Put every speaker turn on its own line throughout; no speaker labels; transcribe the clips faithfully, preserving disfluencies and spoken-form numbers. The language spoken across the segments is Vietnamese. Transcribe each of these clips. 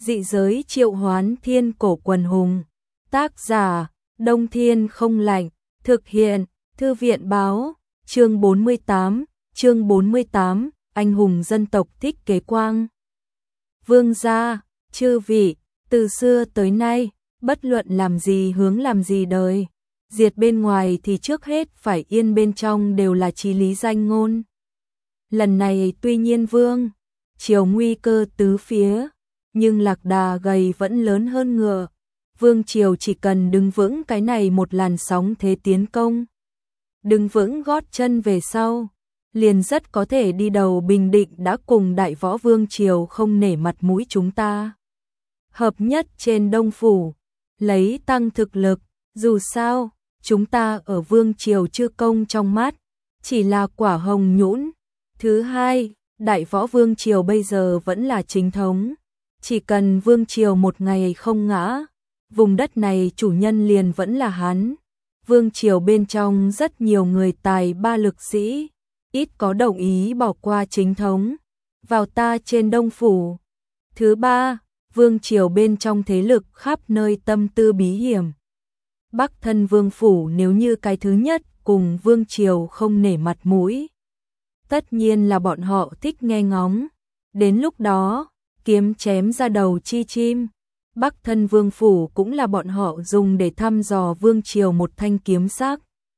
Dị giới triệu hoán thiên cổ quần hùng. Tác giả, Đông Thiên không lạnh. Thực hiện, Thư viện báo. Chương bốn mươi tám, chương bốn mươi tám, anh hùng dân tộc Thích Kế Quang. Vương gia, chư vị, từ xưa tới nay, bất luận làm gì hướng làm gì đời, diệt bên ngoài thì trước hết phải yên bên trong đều là chí lý danh ngôn. Lần này tuy nhiên vương triều nguy cơ tứ phía, nhưng lạc đà gầy vẫn lớn hơn ngựa. Vương triều chỉ cần đứng vững cái này một làn sóng thế tiến công, đứng vững gót chân về sau, liền rất có thể đi đầu Bình Định đã cùng Đại Võ Vương triều không nể mặt mũi chúng ta. Hợp nhất trên Đông Phủ, lấy tăng thực lực, dù sao, chúng ta ở Vương triều chư công trong mắt, chỉ là quả hồng nhũn. Thứ hai, Đại Võ Vương triều bây giờ vẫn là chính thống, chỉ cần Vương triều một ngày không ngã, vùng đất này chủ nhân liền vẫn là hắn. Vương triều bên trong rất nhiều người tài ba lực sĩ, ít có đồng ý bỏ qua chính thống, vào ta trên Đông Phủ. Thứ ba, Vương triều bên trong thế lực khắp nơi tâm tư bí hiểm. Bắc thân Vương Phủ nếu như cái thứ nhất cùng Vương triều không nể mặt mũi, tất nhiên là bọn họ thích nghe ngóng. Đến lúc đó, kiếm chém ra đầu chi chim. Bắc thân Vương Phủ cũng là bọn họ dùng để thăm dò Vương triều một thanh kiếm sắc.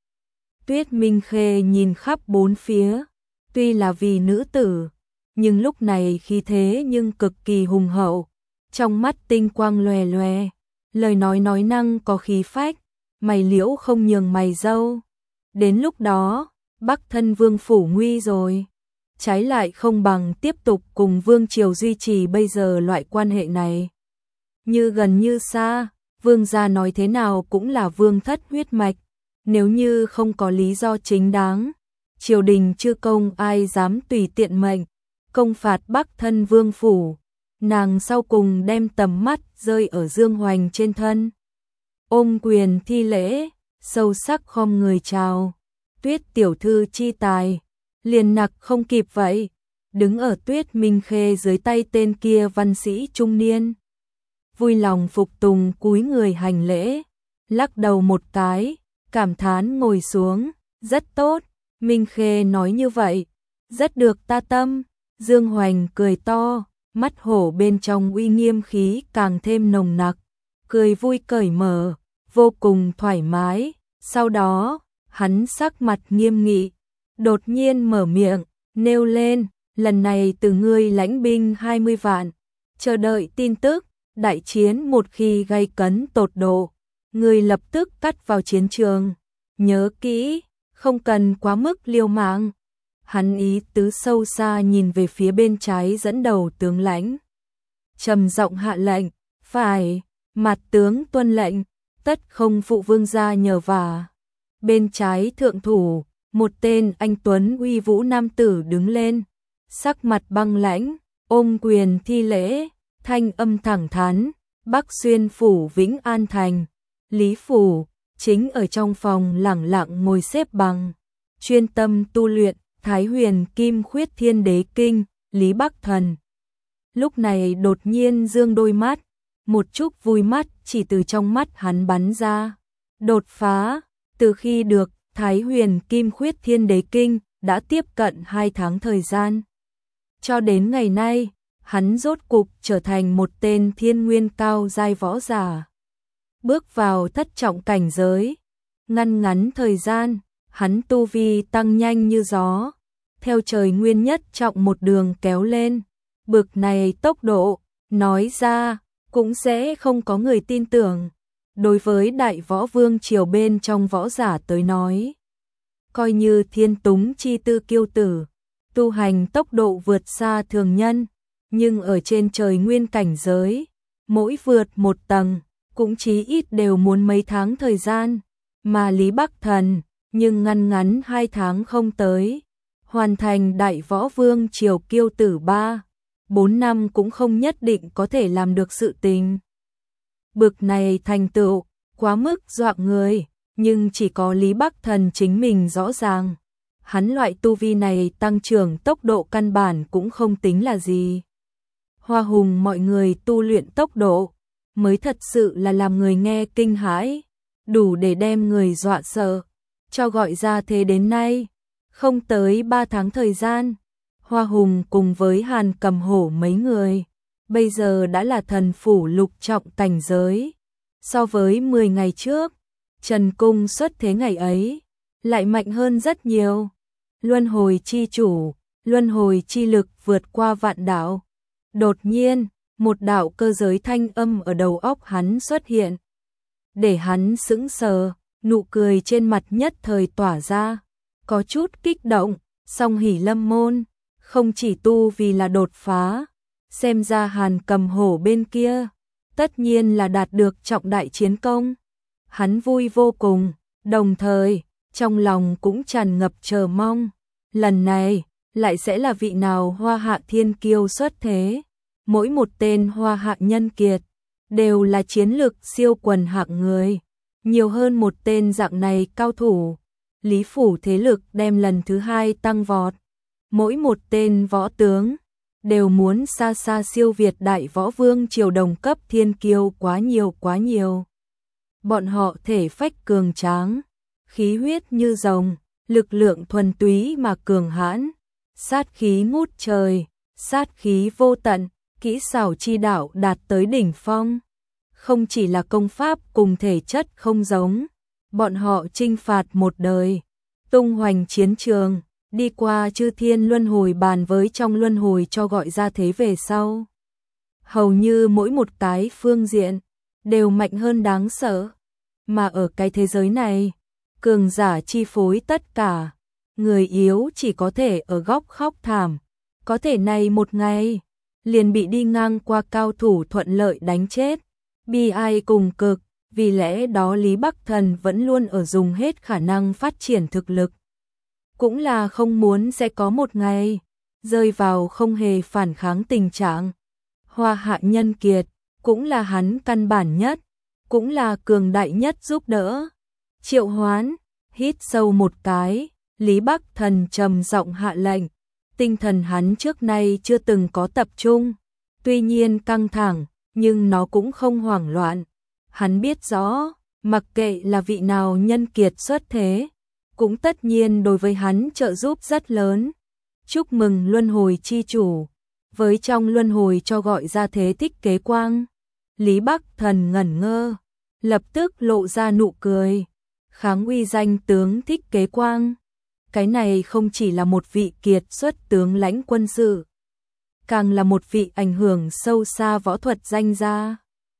Tuyết Minh Khê nhìn khắp bốn phía, tuy là vì nữ tử, nhưng lúc này khí thế nhưng cực kỳ hùng hậu, trong mắt tinh quang lòe lòe, lời nói nói năng có khí phách, mày liễu không nhường mày râu. Đến lúc đó, Bắc thân Vương Phủ nguy rồi, trái lại không bằng tiếp tục cùng Vương triều duy trì bây giờ loại quan hệ này. Như gần như xa, Vương gia nói thế nào cũng là Vương thất huyết mạch, nếu như không có lý do chính đáng, triều đình chư công ai dám tùy tiện mệnh công phạt Bắc thân Vương Phủ. Nàng sau cùng đem tầm mắt rơi ở Dương Hoành trên thân, ôm quyền thi lễ, sâu sắc khom người chào. Tuyết tiểu thư chi tài, liền nặc không kịp vậy, đứng ở Tuyết Minh Khê dưới tay tên kia văn sĩ trung niên, vui lòng phục tùng cúi người hành lễ, lắc đầu một cái, cảm thán ngồi xuống. Rất tốt, Minh Khê nói như vậy, rất được ta tâm. Dương Hoành cười to, mắt hổ bên trong uy nghiêm khí càng thêm nồng nặc, cười vui cởi mở, vô cùng thoải mái. Sau đó, hắn sắc mặt nghiêm nghị, đột nhiên mở miệng, nêu lên, lần này từ ngươi lãnh binh hai mươi vạn, chờ đợi tin tức, đại chiến một khi gay cấn tột độ, ngươi lập tức cắt vào chiến trường, nhớ kỹ, không cần quá mức liều mạng. Hắn ý tứ sâu xa nhìn về phía bên trái dẫn đầu tướng lãnh, trầm giọng hạ lệnh, phải, mặt tướng tuân lệnh, tất không phụ vương gia nhờ vả. Bên trái thượng thủ, một tên anh tuấn uy vũ nam tử đứng lên, sắc mặt băng lãnh, ôm quyền thi lễ, thanh âm thẳng thắn, Bắc Xuyên Phủ Vĩnh An Thành, Lý Phủ, chính ở trong phòng lẳng lặng ngồi xếp bằng, chuyên tâm tu luyện Thái Huyền Kim Khuyết Thiên Đế Kinh. Lý Bắc Thần lúc này đột nhiên dương đôi mắt, một chút vui mắt chỉ từ trong mắt hắn bắn ra. Đột phá, từ khi được Thái Huyền Kim Khuyết Thiên Đế Kinh đã tiếp cận hai tháng thời gian, cho đến ngày nay, hắn rốt cục trở thành một tên thiên nguyên cao giai võ giả, bước vào thất trọng cảnh giới. Ngăn ngắn thời gian, hắn tu vi tăng nhanh như gió, theo trời nguyên nhất trọng một đường kéo lên. Bực này tốc độ, nói ra, cũng sẽ không có người tin tưởng. Đối với Đại Võ Vương triều bên trong võ giả tới nói, coi như thiên túng chi tư kiêu tử, tu hành tốc độ vượt xa thường nhân, nhưng ở trên trời nguyên cảnh giới, mỗi vượt một tầng, cũng chí ít đều muốn mấy tháng thời gian, mà Lý Bắc Thần, nhưng ngăn ngắn hai tháng không tới, hoàn thành Đại Võ Vương triều kiêu tử ba, bốn năm cũng không nhất định có thể làm được sự tình. Bực này thành tựu, quá mức dọa người, nhưng chỉ có Lý Bắc Thần chính mình rõ ràng. Hắn loại tu vi này tăng trưởng tốc độ căn bản cũng không tính là gì. Hoa Hùng mọi người tu luyện tốc độ, mới thật sự là làm người nghe kinh hãi, đủ để đem người dọa sợ. Cho gọi ra thế đến nay, không tới ba tháng thời gian, Hoa Hùng cùng với Hàn Cầm Hổ mấy người, bây giờ đã là thần phủ lục trọng cảnh giới. So với mười ngày trước, Trần Cung xuất thế ngày ấy, lại mạnh hơn rất nhiều. Luân hồi chi chủ, luân hồi chi lực vượt qua vạn đạo. Đột nhiên, một đạo cơ giới thanh âm ở đầu óc hắn xuất hiện. Để hắn sững sờ, nụ cười trên mặt nhất thời tỏa ra, có chút kích động, song hỉ lâm môn, không chỉ tu vì là đột phá, xem ra Hàn Cầm Hổ bên kia, tất nhiên là đạt được trọng đại chiến công. Hắn vui vô cùng, đồng thời, trong lòng cũng tràn ngập chờ mong, lần này, lại sẽ là vị nào Hoa Hạ thiên kiêu xuất thế. Mỗi một tên Hoa Hạ nhân kiệt, đều là chiến lực siêu quần hạng người, nhiều hơn một tên dạng này cao thủ. Lý phủ thế lực đem lần thứ hai tăng vọt, mỗi một tên võ tướng, đều muốn xa xa siêu việt đại võ vương triều đồng cấp thiên kiêu quá nhiều quá nhiều. Bọn họ thể phách cường tráng, khí huyết như rồng, lực lượng thuần túy mà cường hãn, sát khí ngút trời, sát khí vô tận, kỹ xảo chi đạo đạt tới đỉnh phong. Không chỉ là công pháp cùng thể chất không giống, bọn họ chinh phạt một đời, tung hoành chiến trường, đi qua chư thiên luân hồi bàn với trong luân hồi cho gọi ra thế về sau. Hầu như mỗi một cái phương diện, đều mạnh hơn đáng sợ. Mà ở cái thế giới này, cường giả chi phối tất cả, người yếu chỉ có thể ở góc khóc thảm. Có thể này một ngày, liền bị đi ngang qua cao thủ thuận lợi đánh chết. Bi ai cùng cực, vì lẽ đó Lý Bắc Thần vẫn luôn ở dùng hết khả năng phát triển thực lực. Cũng là không muốn sẽ có một ngày, rơi vào không hề phản kháng tình trạng. Hoa Hạ nhân kiệt, cũng là hắn căn bản nhất, cũng là cường đại nhất giúp đỡ. Triệu Hoán, hít sâu một cái, Lý Bắc Thần trầm giọng hạ lệnh. Tinh thần hắn trước nay chưa từng có tập trung, tuy nhiên căng thẳng, nhưng nó cũng không hoảng loạn. Hắn biết rõ, mặc kệ là vị nào nhân kiệt xuất thế, cũng tất nhiên đối với hắn trợ giúp rất lớn. Chúc mừng luân hồi chi chủ, với trong luân hồi cho gọi ra thế Thích Kế Quang. Lý Bắc Thần ngẩn ngơ, lập tức lộ ra nụ cười, kháng uy danh tướng Thích Kế Quang. Cái này không chỉ là một vị kiệt xuất tướng lãnh quân sự, càng là một vị ảnh hưởng sâu xa võ thuật danh gia.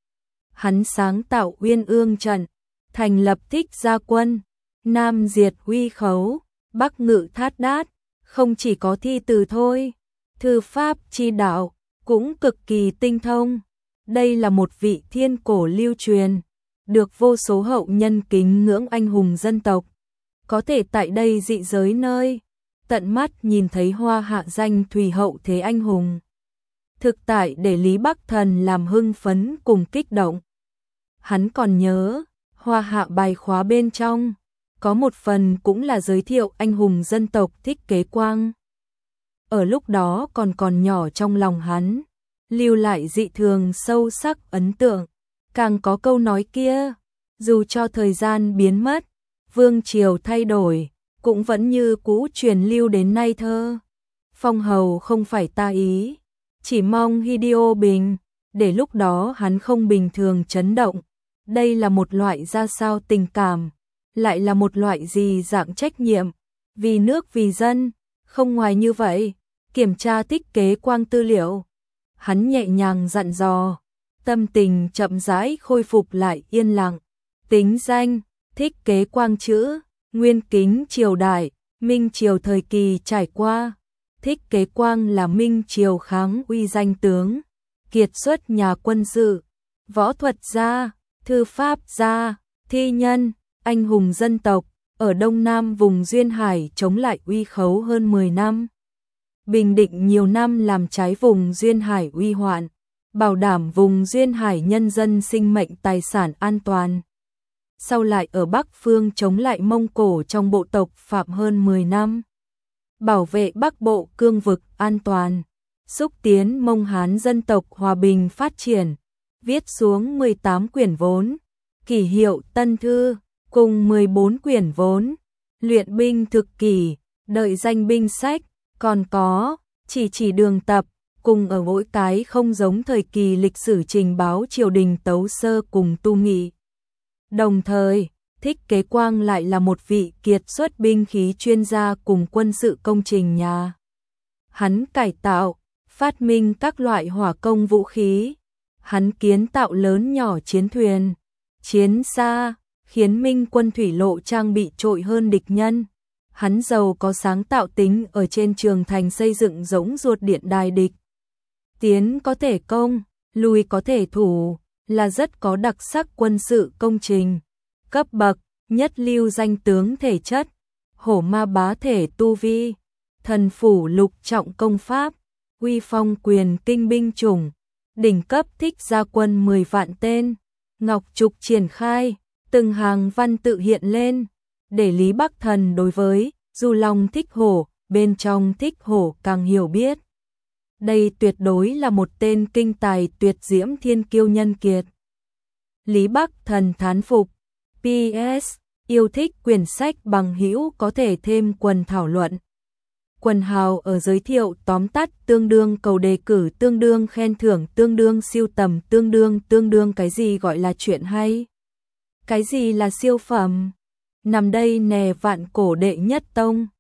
Hắn sáng tạo Uyên Ương trận, thành lập Thích Gia quân, Nam diệt Huy Khấu, Bắc ngự Thát Đát, không chỉ có thi từ thôi, thư pháp chi đạo cũng cực kỳ tinh thông. Đây là một vị thiên cổ lưu truyền, được vô số hậu nhân kính ngưỡng anh hùng dân tộc. Có thể tại đây dị giới nơi, tận mắt nhìn thấy Hoa Hạ danh thủy hậu thế anh hùng. Thực tại để Lý Bắc Thần làm hưng phấn cùng kích động. Hắn còn nhớ, Hoa Hạ bài khóa bên trong, có một phần cũng là giới thiệu anh hùng dân tộc Thích Kế Quang. Ở lúc đó còn còn nhỏ trong lòng hắn, lưu lại dị thường sâu sắc ấn tượng. Càng có câu nói kia, dù cho thời gian biến mất, vương triều thay đổi, cũng vẫn như cũ truyền lưu đến nay thơ. Phong hầu không phải ta ý, chỉ mong Hideo bình, để lúc đó hắn không bình thường chấn động. Đây là một loại ra sao tình cảm, lại là một loại gì dạng trách nhiệm, vì nước vì dân, không ngoài như vậy. Kiểm tra Thích Kế Quang tư liệu, hắn nhẹ nhàng dặn dò, tâm tình chậm rãi khôi phục lại yên lặng. Tính danh, Thích Kế Quang chữ, nguyên kính triều đại, Minh triều thời kỳ trải qua. Thích Kế Quang là Minh triều kháng uy danh tướng, kiệt xuất nhà quân sự, võ thuật gia, thư pháp gia, thi nhân, anh hùng dân tộc, ở Đông Nam vùng Duyên Hải chống lại Uy Khấu hơn mười năm. Bình định nhiều năm làm trái vùng Duyên Hải uy hoạn, bảo đảm vùng Duyên Hải nhân dân sinh mệnh tài sản an toàn. Sau lại ở Bắc Phương chống lại Mông Cổ trong bộ tộc Phạm hơn mười năm. Bảo vệ Bắc Bộ cương vực an toàn. xúc tiến Mông Hán dân tộc hòa bình phát triển, viết xuống mười tám quyển vốn, kỷ hiệu Tân Thư, cùng mười bốn quyển vốn, luyện binh thực kỷ, đợi danh binh sách, còn có chỉ chỉ đường tập, cùng ở mỗi cái không giống thời kỳ lịch sử trình báo triều đình tấu sơ cùng tu nghị. Đồng thời, Thích Kế Quang lại là một vị kiệt xuất binh khí chuyên gia cùng quân sự công trình nhà. Hắn cải tạo, phát minh các loại hỏa công vũ khí. Hắn kiến tạo lớn nhỏ chiến thuyền, chiến xa, khiến Minh quân thủy lộ trang bị trội hơn địch nhân. Hắn giàu có sáng tạo tính ở trên trường thành xây dựng giống ruột điện đài địch. Tiến có thể công, lùi có thể thủ, là rất có đặc sắc quân sự công trình. Cấp bậc, nhất lưu danh tướng thể chất, hổ ma bá thể tu vi, thần phủ lục trọng công pháp, uy phong quyền kinh binh chủng, đỉnh cấp thích gia quân mười vạn tên, ngọc trục triển khai, từng hàng văn tự hiện lên, để Lý Bắc Thần đối với Du Long thích hổ, bên trong thích hổ càng hiểu biết. Đây tuyệt đối là một tên kinh tài tuyệt diễm thiên kiêu nhân kiệt. Lý Bắc Thần thán phục. pê ét. Yêu thích quyển sách bằng hữu có thể thêm quần thảo luận. Quần hào ở giới thiệu tóm tắt tương đương cầu đề cử tương đương khen thưởng tương đương siêu tầm tương đương tương đương cái gì gọi là chuyện hay. Cái gì là siêu phẩm. Nằm đây nè vạn cổ đệ nhất tông.